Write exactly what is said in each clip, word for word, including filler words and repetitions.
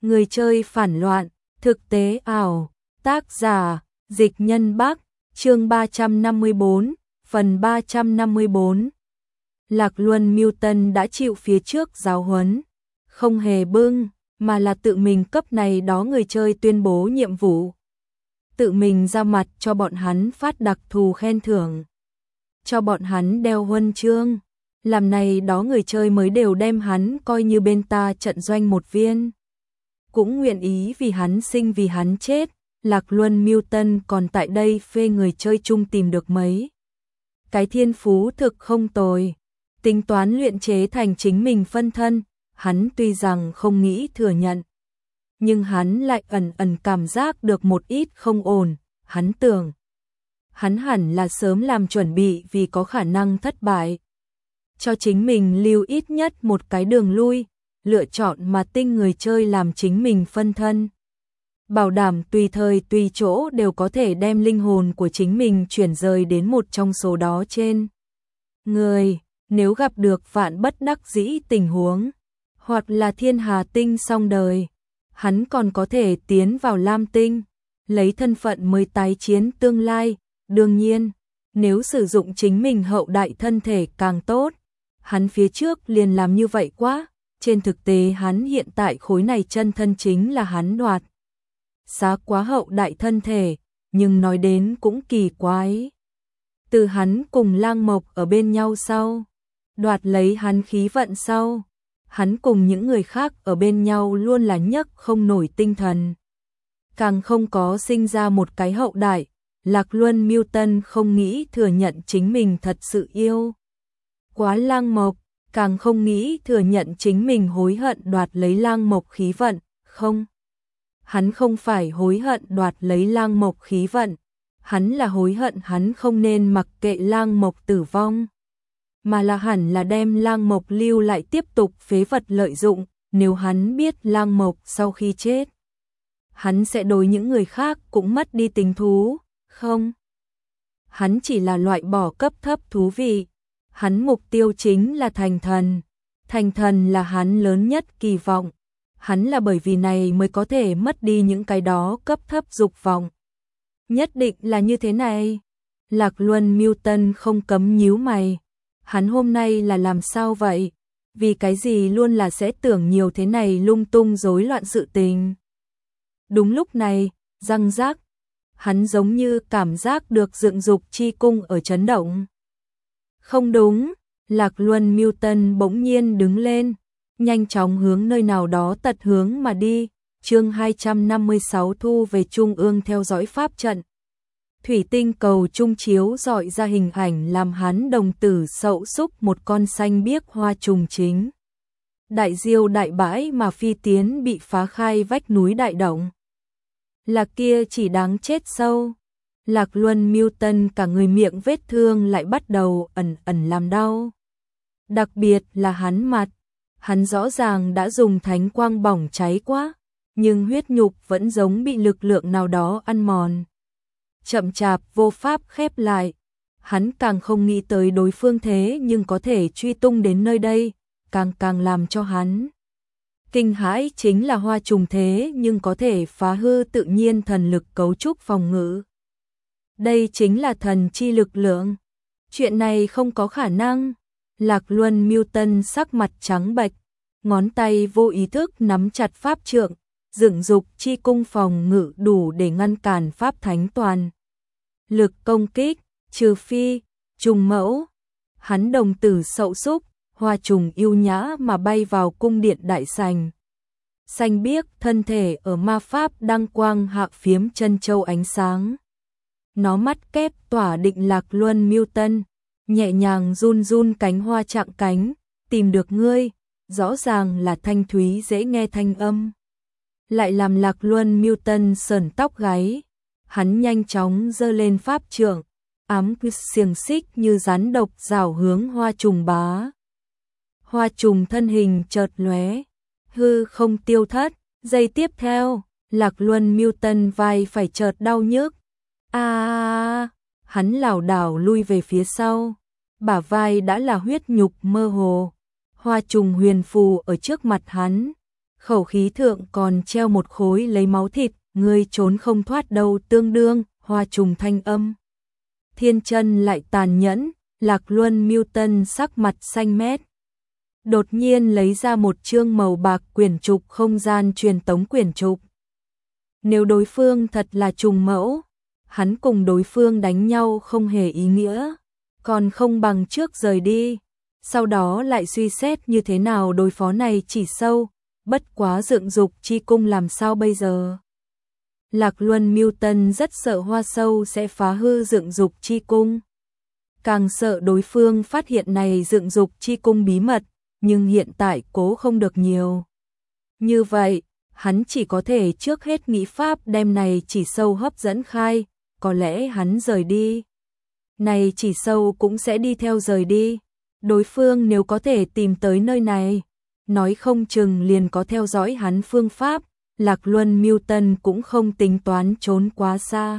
Người chơi phản loạn, thực tế ảo, tác giả, Dịch Nhân Bắc, chương ba trăm năm mươi bốn, phần ba trăm năm mươi bốn. Lạc Luân Mưu Tân đã chịu phía trước giáo huấn, không hề bưng, mà là tự mình cấp này đó người chơi tuyên bố nhiệm vụ. Tự mình ra mặt cho bọn hắn phát đặc thù khen thưởng, cho bọn hắn đeo huân chương, làm này đó người chơi mới đều đem hắn coi như bên ta trận doanh một viên. Cũng nguyện ý vì hắn sinh vì hắn chết. Lạc Luân Mưu Tân còn tại đây phê người chơi chung tìm được mấy cái thiên phú thực không tồi, tính toán luyện chế thành chính mình phân thân. Hắn tuy rằng không nghĩ thừa nhận, nhưng hắn lại ẩn ẩn cảm giác được một ít không ổn. Hắn tưởng hắn hẳn là sớm làm chuẩn bị vì có khả năng thất bại, cho chính mình lưu ít nhất một cái đường lui, lựa chọn mà tinh người chơi làm chính mình phân thân, bảo đảm tùy thời tùy chỗ đều có thể đem linh hồn của chính mình chuyển rời đến một trong số đó trên người. Nếu gặp được vạn bất đắc dĩ tình huống, hoặc là thiên hà tinh xong đời, hắn còn có thể tiến vào lam tinh, lấy thân phận mới tái chiến tương lai. Đương nhiên, nếu sử dụng chính mình hậu đại thân thể càng tốt, hắn phía trước liền làm như vậy quá. Trên thực tế hắn hiện tại khối này chân thân chính là hắn đoạt xá quá hậu đại thân thể, nhưng nói đến cũng kỳ quái. Từ hắn cùng Lang Mộc ở bên nhau sau, đoạt lấy hắn khí vận sau, hắn cùng những người khác ở bên nhau luôn là nhấc không nổi tinh thần, càng không có sinh ra một cái hậu đại. Lạc Luân Mưu Tân không nghĩ thừa nhận chính mình thật sự yêu quá Lang Mộc, càng không nghĩ thừa nhận chính mình hối hận đoạt lấy Lang Mộc khí vận. Không, hắn không phải hối hận đoạt lấy Lang Mộc khí vận, hắn là hối hận hắn không nên mặc kệ Lang Mộc tử vong, mà là hẳn là đem Lang Mộc lưu lại tiếp tục phế vật lợi dụng. Nếu hắn biết Lang Mộc sau khi chết, hắn sẽ đối những người khác cũng mất đi tình thú. Không, hắn chỉ là loại bỏ cấp thấp thú vị. Hắn mục tiêu chính là thành thần. Thành thần là hắn lớn nhất kỳ vọng. Hắn là bởi vì này mới có thể mất đi những cái đó cấp thấp dục vọng. Nhất định là như thế này. Lạc Luân Mưu Tân không cấm nhíu mày. Hắn hôm nay là làm sao vậy? Vì cái gì luôn là sẽ tưởng nhiều thế này lung tung rối loạn sự tình? Đúng lúc này, răng rác, hắn giống như cảm giác được dựng dục chi cung ở chấn động. Không đúng, Lạc Luân Mưu Tân bỗng nhiên đứng lên, nhanh chóng hướng nơi nào đó tật hướng mà đi. Chương hai trăm năm mươi sáu thu về trung ương theo dõi pháp trận. Thủy tinh cầu trung chiếu dọi ra hình ảnh làm hắn đồng tử sậu xúc một con xanh biếc hoa trùng chính. Đại diêu đại bãi mà phi tiến bị phá khai vách núi đại động. Là kia chỉ đáng chết sâu. Lạc Luân Mưu Tân cả người miệng vết thương lại bắt đầu ẩn ẩn làm đau. Đặc biệt là hắn mặt, hắn rõ ràng đã dùng thánh quang bỏng cháy quá, nhưng huyết nhục vẫn giống bị lực lượng nào đó ăn mòn, chậm chạp vô pháp khép lại. Hắn càng không nghĩ tới đối phương thế nhưng có thể truy tung đến nơi đây, càng càng làm cho hắn kinh hãi chính là hoa trùng thế nhưng có thể phá hư tự nhiên thần lực cấu trúc phòng ngự. Đây chính là thần chi lực lượng. Chuyện này không có khả năng. Lạc Luân Mưu Tân sắc mặt trắng bệch, ngón tay vô ý thức nắm chặt pháp trượng, dựng dục chi cung phòng ngự đủ để ngăn cản pháp thánh toàn lực công kích, trừ phi trùng mẫu. Hắn đồng tử sậu xúc, hoa trùng yêu nhã mà bay vào cung điện đại sành. Xanh biếc thân thể ở ma pháp đăng quang hạ phiếm chân châu ánh sáng. Nó mắt kép tỏa định Lạc Luân Mưu Tân, nhẹ nhàng run run cánh hoa chạm cánh. Tìm được ngươi, rõ ràng là thanh thúy dễ nghe thanh âm, lại làm Lạc Luân Mưu Tân sởn tóc gáy. Hắn nhanh chóng giơ lên pháp trượng, ám xiềng xích như rắn độc rảo hướng hoa trùng bá. Hoa trùng thân hình chợt lóe, hư không tiêu thất. Giây tiếp theo, Lạc Luân Mưu Tân vai phải chợt đau nhức. A, à, hắn lảo đảo lui về phía sau, bả vai đã là huyết nhục mơ hồ. Hoa trùng huyền phù ở trước mặt hắn, khẩu khí thượng còn treo một khối lấy máu thịt, ngươi trốn không thoát đâu tương đương, Hoa Trùng thanh âm. Thiên chân lại tàn nhẫn, Lạc Luân Mưu Tân sắc mặt xanh mét. Đột nhiên lấy ra một chương màu bạc quyển trục không gian truyền tống quyển trục. Nếu đối phương thật là trùng mẫu, hắn cùng đối phương đánh nhau không hề ý nghĩa, còn không bằng trước rời đi, sau đó lại suy xét như thế nào đối phó này chỉ sâu, bất quá dựng dục chi cung làm sao bây giờ. Lạc Luân Mưu Tân rất sợ Hoa Sâu sẽ phá hư dựng dục chi cung. Càng sợ đối phương phát hiện này dựng dục chi cung bí mật, nhưng hiện tại cố không được nhiều. Như vậy, hắn chỉ có thể trước hết nghĩ pháp đem này chỉ sâu hấp dẫn khai, có lẽ hắn rời đi. Này chỉ sâu cũng sẽ đi theo rời đi. Đối phương nếu có thể tìm tới nơi này, nói không chừng liền có theo dõi hắn phương pháp. Lạc Luân Mưu Tân cũng không tính toán trốn quá xa.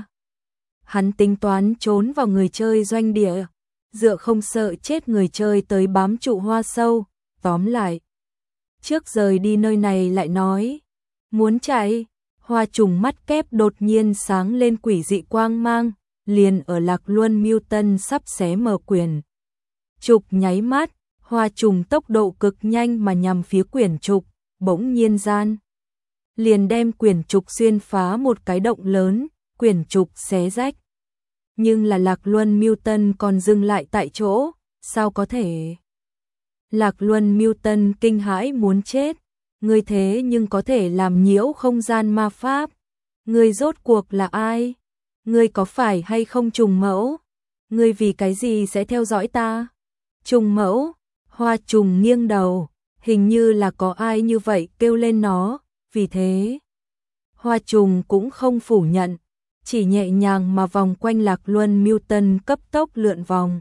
Hắn tính toán trốn vào người chơi doanh địa, dựa không sợ chết người chơi tới bám trụ Hoa Sâu. Tóm lại, trước rời đi nơi này lại nói, muốn chạy, Hoa Trùng mắt kép đột nhiên sáng lên quỷ dị quang mang, liền ở Lạc Luân Mưu Tân sắp xé mở quyển trục nháy mắt, Hoa Trùng tốc độ cực nhanh mà nhằm phía quyển trục, bỗng nhiên gian. Liền đem quyển trục xuyên phá một cái động lớn, quyển trục xé rách. Nhưng là Lạc Luân Mưu Tân còn dừng lại tại chỗ, sao có thể? Lạc Luân Mưu Tân kinh hãi muốn chết, ngươi thế nhưng có thể làm nhiễu không gian ma pháp. Ngươi rốt cuộc là ai? Ngươi có phải hay không trùng mẫu? Ngươi vì cái gì sẽ theo dõi ta? Trùng mẫu, Hoa Trùng nghiêng đầu, hình như là có ai như vậy kêu lên nó, vì thế. Hoa Trùng cũng không phủ nhận, chỉ nhẹ nhàng mà vòng quanh Lạc Luân Mưu Tân cấp tốc lượn vòng.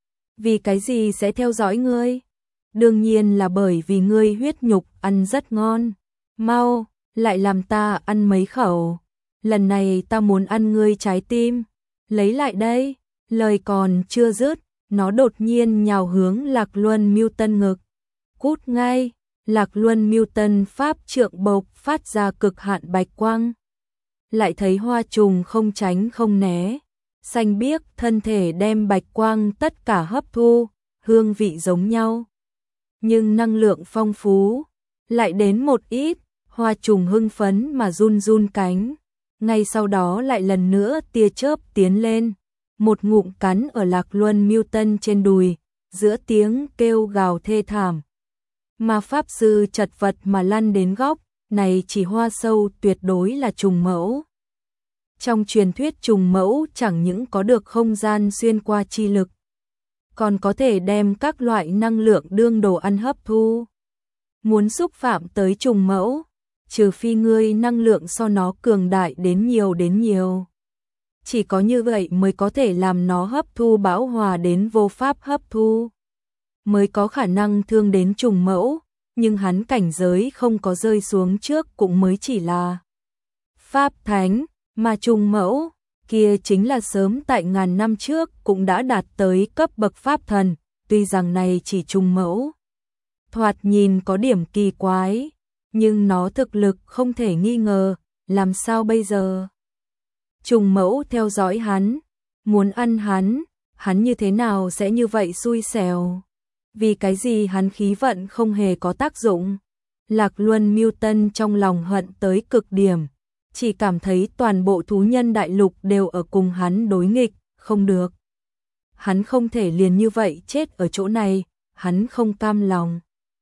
Vì cái gì sẽ theo dõi ngươi? Đương nhiên là bởi vì ngươi huyết nhục ăn rất ngon. Mau, lại làm ta ăn mấy khẩu. Lần này ta muốn ăn ngươi trái tim. Lấy lại đây. Lời còn chưa dứt, nó đột nhiên nhào hướng Lạc Luân Mưu Tân ngực. Cút ngay, Lạc Luân Mưu Tân pháp trượng bộc phát ra cực hạn bạch quang. Lại thấy Hoa Trùng không tránh không né. Xanh biếc thân thể đem bạch quang tất cả hấp thu, hương vị giống nhau. Nhưng năng lượng phong phú, lại đến một ít, Hoa Trùng hưng phấn mà run run cánh. Ngay sau đó lại lần nữa tia chớp tiến lên, một ngụm cắn ở Lạc Luân Mưu Tân trên đùi, giữa tiếng kêu gào thê thảm. Mà pháp sư chật vật mà lăn đến góc, này chỉ Hoa Sâu tuyệt đối là trùng mẫu. Trong truyền thuyết trùng mẫu chẳng những có được không gian xuyên qua chi lực, còn có thể đem các loại năng lượng đương đồ ăn hấp thu. Muốn xúc phạm tới trùng mẫu, trừ phi ngươi năng lượng so nó cường đại đến nhiều đến nhiều. Chỉ có như vậy mới có thể làm nó hấp thu bão hòa đến vô pháp hấp thu. Mới có khả năng thương đến trùng mẫu, nhưng hắn cảnh giới không có rơi xuống trước cũng mới chỉ là pháp thánh, mà trùng mẫu kia chính là sớm tại ngàn năm trước cũng đã đạt tới cấp bậc pháp thần, tuy rằng này chỉ trùng mẫu. Thoạt nhìn có điểm kỳ quái, nhưng nó thực lực không thể nghi ngờ, làm sao bây giờ? Trùng mẫu theo dõi hắn, muốn ăn hắn, hắn như thế nào sẽ như vậy xui xẻo? Vì cái gì hắn khí vận không hề có tác dụng? Lạc Luân Mưu Tân trong lòng hận tới cực điểm, chỉ cảm thấy toàn bộ thú nhân đại lục đều ở cùng hắn đối nghịch, không được. Hắn không thể liền như vậy chết ở chỗ này, hắn không cam lòng.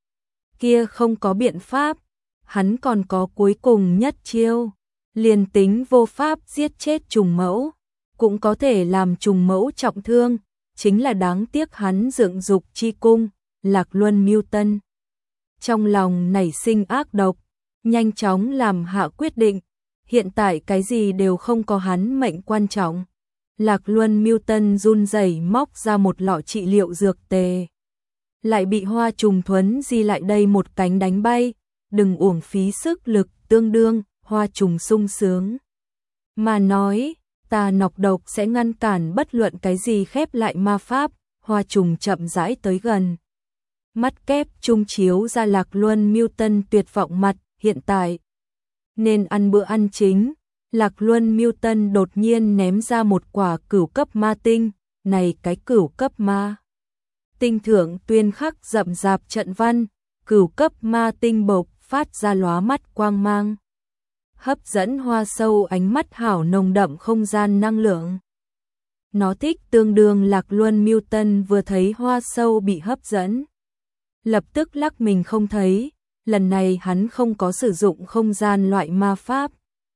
Kia không có biện pháp, hắn còn có cuối cùng nhất chiêu, liền tính vô pháp giết chết trùng mẫu, cũng có thể làm trùng mẫu trọng thương, chính là đáng tiếc hắn dựng dục chi cung, Lạc Luân Mưu Tân. Trong lòng nảy sinh ác độc, nhanh chóng làm hạ quyết định, hiện tại cái gì đều không có hắn mệnh quan trọng. Lạc Luân Mưu Tân run rẩy móc ra một lọ trị liệu dược tề. Lại bị Hoa Trùng thuấn di lại đây một cánh đánh bay, đừng uổng phí sức lực tương đương, Hoa Trùng sung sướng. Mà nói, ta nọc độc sẽ ngăn cản bất luận cái gì khép lại ma pháp, Hoa Trùng chậm rãi tới gần. Mắt kép trung chiếu ra Lạc Luân Mưu Tân tuyệt vọng mặt, hiện tại nên ăn bữa ăn chính. Lạc Luân Mưu Tân đột nhiên ném ra một quả cửu cấp ma tinh, này cái cửu cấp ma tinh thượng tuyên khắc rậm rạp trận văn, cửu cấp ma tinh bộc phát ra lóa mắt quang mang, hấp dẫn Hoa Sâu ánh mắt hảo nồng đậm không gian năng lượng. Nó thích tương đương Lạc Luân Mưu Tân vừa thấy Hoa Sâu bị hấp dẫn, lập tức lắc mình không thấy. Lần này hắn không có sử dụng không gian loại ma pháp,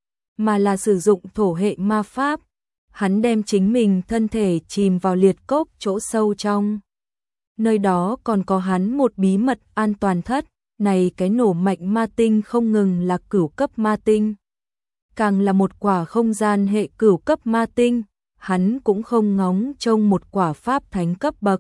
mà là sử dụng thổ hệ ma pháp. Hắn đem chính mình thân thể chìm vào liệt cốc chỗ sâu trong. Nơi đó còn có hắn một bí mật an toàn thất, này cái nổ mạnh ma tinh không ngừng là cửu cấp ma tinh, càng là một quả không gian hệ cửu cấp ma tinh, hắn cũng không ngóng trông một quả pháp thánh cấp bậc.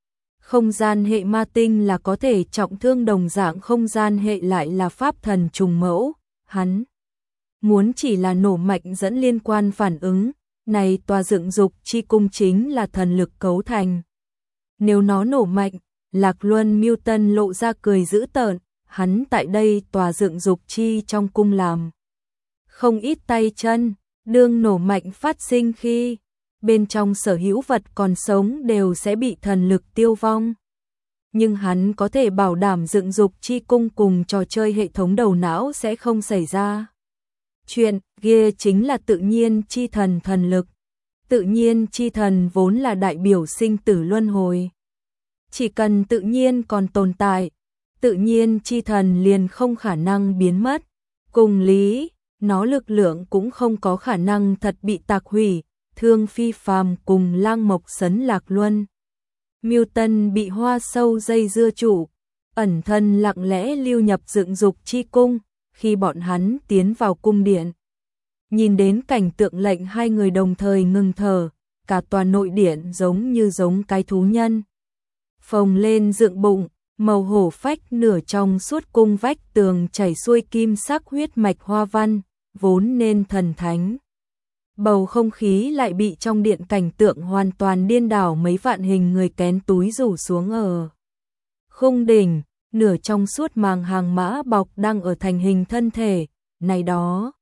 Không gian hệ ma tinh là có thể trọng thương đồng dạng không gian hệ lại là pháp thần trùng mẫu, hắn muốn chỉ là nổ mạnh dẫn liên quan phản ứng, này tòa dựng dục chi cung chính là thần lực cấu thành. Nếu nó nổ mạnh, Lạc Luân Mưu Tân lộ ra cười dữ tợn, hắn tại đây tòa dựng dục chi trong cung làm không ít tay chân, đương nổ mạnh phát sinh khi bên trong sở hữu vật còn sống đều sẽ bị thần lực tiêu vong. Nhưng hắn có thể bảo đảm dựng dục chi cung cùng trò chơi hệ thống đầu não sẽ không xảy ra chuyện, kia chính là tự nhiên chi thần thần lực. Tự nhiên chi thần vốn là đại biểu sinh tử luân hồi. Chỉ cần tự nhiên còn tồn tại, tự nhiên chi thần liền không khả năng biến mất. Cùng lý, nó lực lượng cũng không có khả năng thật bị tạc hủy. Thương Phi Phàm cùng Lang Mộc Sấn Lạc Luân Mưu Tân bị Hoa Sâu dây dưa chủ, ẩn thân lặng lẽ lưu nhập dựng dục chi cung. Khi bọn hắn tiến vào cung điện, nhìn đến cảnh tượng lệnh hai người đồng thời ngừng thở, cả tòa nội điện giống như giống cái thú nhân. Phồng lên dựng bụng, màu hổ phách nửa trong suốt cung vách tường chảy xuôi kim sắc huyết mạch hoa văn, vốn nên thần thánh. Bầu không khí lại bị trong điện cảnh tượng hoàn toàn điên đảo, mấy vạn hình người kén túi rủ xuống ở khung đỉnh, nửa trong suốt màng hàng mã bọc đang ở thành hình thân thể, này đó.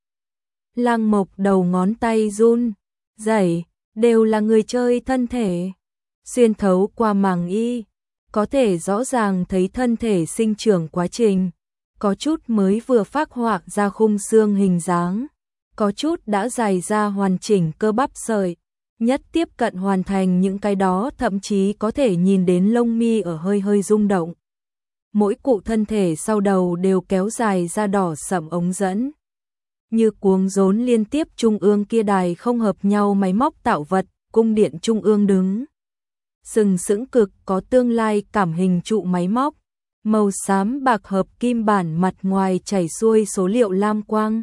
Lang Mộc đầu ngón tay run, rẩy, đều là người chơi thân thể. Xuyên thấu qua màng y, có thể rõ ràng thấy thân thể sinh trưởng quá trình, có chút mới vừa phác họa ra khung xương hình dáng, có chút đã dài ra hoàn chỉnh cơ bắp sợi, nhất tiếp cận hoàn thành những cái đó thậm chí có thể nhìn đến lông mi ở hơi hơi rung động. Mỗi cụ thân thể sau đầu đều kéo dài ra đỏ sẫm ống dẫn. Như cuống rốn liên tiếp trung ương kia đài không hợp nhau máy móc tạo vật, cung điện trung ương đứng sừng sững cực có tương lai cảm hình trụ máy móc, màu xám bạc hợp kim bản mặt ngoài chảy xuôi số liệu lam quang.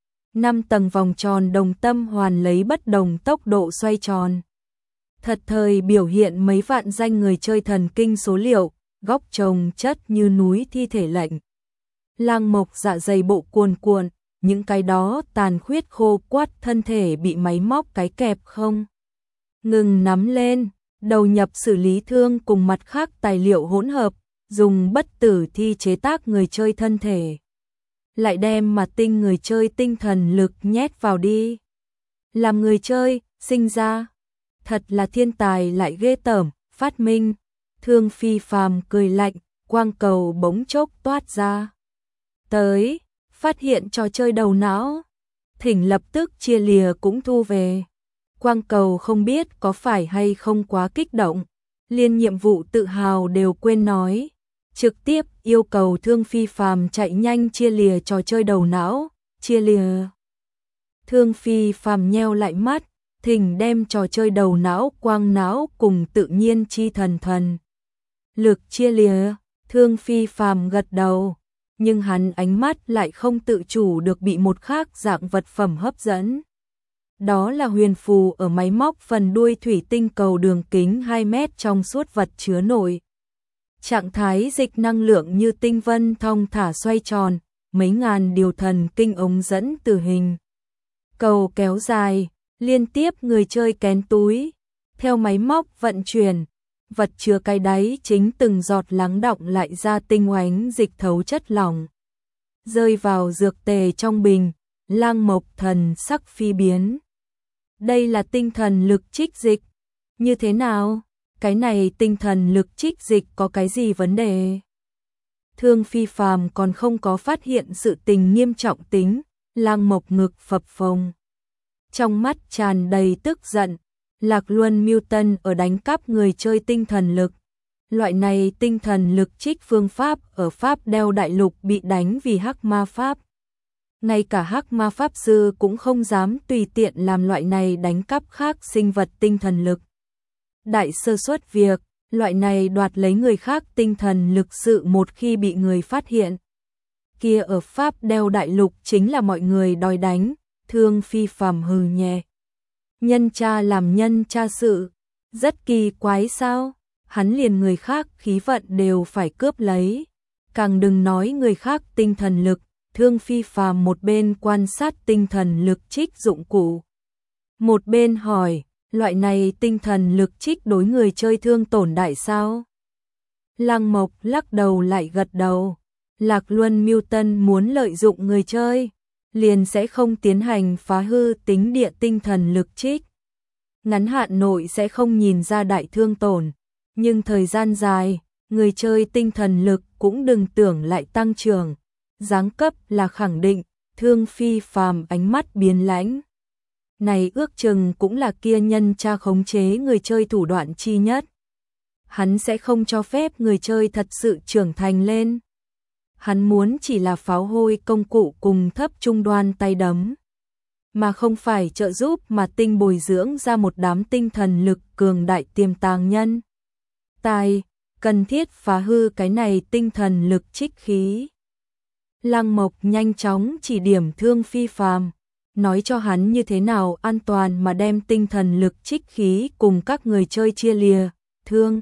Năm tầng vòng tròn đồng tâm hoàn lấy bất đồng tốc độ xoay tròn. Thật thời biểu hiện mấy vạn danh người chơi thần kinh số liệu, góc chồng chất như núi thi thể lệnh. Lang Mộc dạ dày bộ cuồn cuộn, những cái đó tàn khuyết khô quắt thân thể bị máy móc cái kẹp không ngừng nắm lên, đầu nhập xử lý thương cùng mặt khác tài liệu hỗn hợp, dùng bất tử thi chế tác người chơi thân thể. Lại đem mà tinh người chơi tinh thần lực nhét vào đi. Làm người chơi, sinh ra. Thật là thiên tài lại ghê tởm, phát minh. Thương Phi Phàm cười lạnh, quang cầu bỗng chốc toát ra. Tới, phát hiện trò chơi đầu não. Thỉnh lập tức chia lìa cũng thu về. Quang cầu không biết có phải hay không quá kích động. Liên nhiệm vụ tự hào đều quên nói. Trực tiếp yêu cầu Thương Phi Phàm chạy nhanh chia lìa trò chơi đầu não, chia lìa. Thương Phi Phàm nheo lại mắt, thỉnh đem trò chơi đầu não quang não cùng tự nhiên chi thần thần. Lực chia lìa, Thương Phi Phàm gật đầu, nhưng hắn ánh mắt lại không tự chủ được bị một khác dạng vật phẩm hấp dẫn. Đó là huyền phù ở máy móc phần đuôi thủy tinh cầu đường kính hai mét trong suốt vật chứa nội. Trạng thái dịch năng lượng như tinh vân thong thả xoay tròn, mấy ngàn điều thần kinh ống dẫn từ hình cầu kéo dài, liên tiếp người chơi kén túi. Theo máy móc vận chuyển, vật chứa cái đáy chính từng giọt lắng đọng lại ra tinh oánh dịch thấu chất lỏng. rơi vào dược tề trong bình, Lăng Mộc thần sắc phi biến. Đây là tinh thần lực trích dịch. Như thế nào? Cái này tinh thần lực trích dịch có cái gì vấn đề? Thương Phi Phàm còn không có phát hiện sự tình nghiêm trọng tính, Lăng Mộc ngực phập phồng. Trong mắt tràn đầy tức giận, Lạc Luân mưu tân ở đánh cắp người chơi tinh thần lực. Loại này tinh thần lực trích phương pháp ở Pháp Đeo Đại Lục bị đánh vì hắc ma pháp. Ngay cả hắc ma pháp sư cũng không dám tùy tiện làm loại này đánh cắp khác sinh vật tinh thần lực. Đại sơ suất việc, loại này đoạt lấy người khác tinh thần lực sự một khi bị người phát hiện. Kia ở Pháp Đeo Đại Lục chính là mọi người đòi đánh, Thương Phi Phàm hừ nhẹ. Nhân cha làm nhân cha sự, rất kỳ quái sao? Hắn liền người khác khí vận đều phải cướp lấy. Càng đừng nói người khác tinh thần lực, Thương Phi Phàm một bên quan sát tinh thần lực trích dụng cụ. Một bên hỏi, loại này tinh thần lực trích đối người chơi thương tổn đại sao? Lăng Mộc lắc đầu lại gật đầu. Lạc Luân mưu tân muốn lợi dụng người chơi, liền sẽ không tiến hành phá hư tính địa tinh thần lực trích. Ngắn hạn nội sẽ không nhìn ra đại thương tổn, nhưng thời gian dài, người chơi tinh thần lực cũng đừng tưởng lại tăng trưởng. Giáng cấp là khẳng định, Thương Phi Phàm ánh mắt biến lãnh. Này ước chừng cũng là kia nhân cha khống chế người chơi thủ đoạn chi nhất. Hắn sẽ không cho phép người chơi thật sự trưởng thành lên. Hắn muốn chỉ là pháo hôi công cụ cùng thấp trung đoan tay đấm, mà không phải trợ giúp mà tinh bồi dưỡng ra một đám tinh thần lực cường đại tiềm tàng nhân. Tài, cần thiết phá hư cái này tinh thần lực trích khí. Lăng Mộc nhanh chóng chỉ điểm Thương Phi Phàm, nói cho hắn như thế nào an toàn mà đem tinh thần lực trích khí cùng các người chơi chia lìa. Thương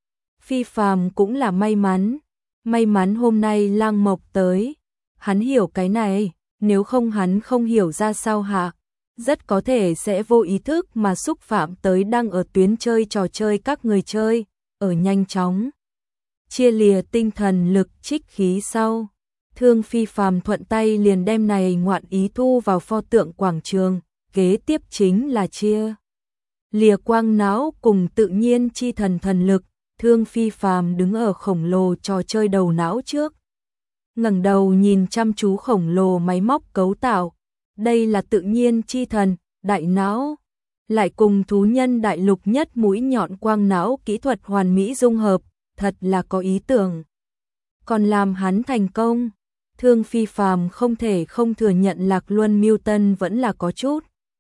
Phi Phàm cũng là may mắn, may mắn hôm nay Lăng Mộc tới, hắn hiểu cái này, nếu không hắn không hiểu ra sao hạ, rất có thể sẽ vô ý thức mà xúc phạm tới đang ở tuyến chơi trò chơi các người chơi, ở nhanh chóng chia lìa tinh thần lực trích khí sau. Thương Phi Phàm thuận tay liền đem này ngoạn ý thu vào pho tượng quảng trường, kế tiếp chính là chia lìa quang não cùng tự nhiên chi thần thần lực. Thương Phi Phàm đứng ở khổng lồ trò chơi đầu não trước, ngẩng đầu nhìn chăm chú khổng lồ máy móc cấu tạo, đây là tự nhiên chi thần, đại não, lại cùng thú nhân đại lục nhất mũi nhọn quang não kỹ thuật hoàn mỹ dung hợp, thật là có ý tưởng. Còn làm hắn thành công, Thương Phi Phàm không thể không thừa nhận Lạc Luân mưu tân vẫn là có chút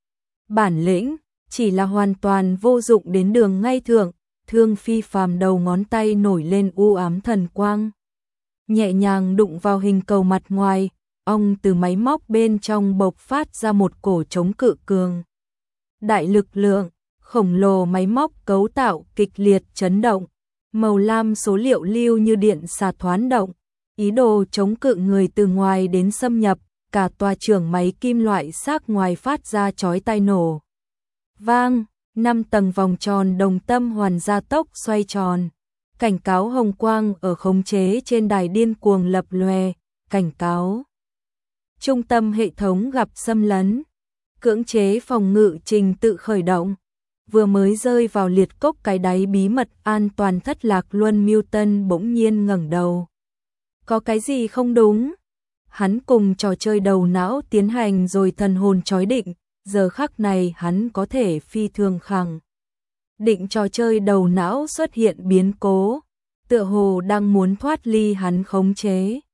bản lĩnh, chỉ là hoàn toàn vô dụng đến đường ngay thượng. Thương Phi Phàm đầu ngón tay nổi lên u ám thần quang, nhẹ nhàng đụng vào hình cầu mặt ngoài, ông từ máy móc bên trong bộc phát ra một cổ chống cự cường đại lực lượng, khổng lồ máy móc cấu tạo kịch liệt chấn động, màu lam số liệu lưu như điện xà thoán động, ý đồ chống cự người từ ngoài đến xâm nhập, cả tòa trưởng máy kim loại xác ngoài phát ra chói tai nổ vang. Năm tầng vòng tròn đồng tâm hoàn gia tốc xoay tròn, cảnh cáo hồng quang ở khống chế trên đài điên cuồng lập lòe, cảnh cáo trung tâm hệ thống gặp xâm lấn, cưỡng chế phòng ngự trình tự khởi động. Vừa mới rơi vào liệt cốc cái đáy bí mật an toàn thất Lạc Luân mưu tân bỗng nhiên ngẩng đầu. Có cái gì không đúng? Hắn cùng trò chơi đầu não tiến hành rồi thần hồn chói định. Giờ khắc này hắn có thể phi thường khẳng định trò chơi đầu não xuất hiện biến cố, tựa hồ đang muốn thoát ly hắn khống chế.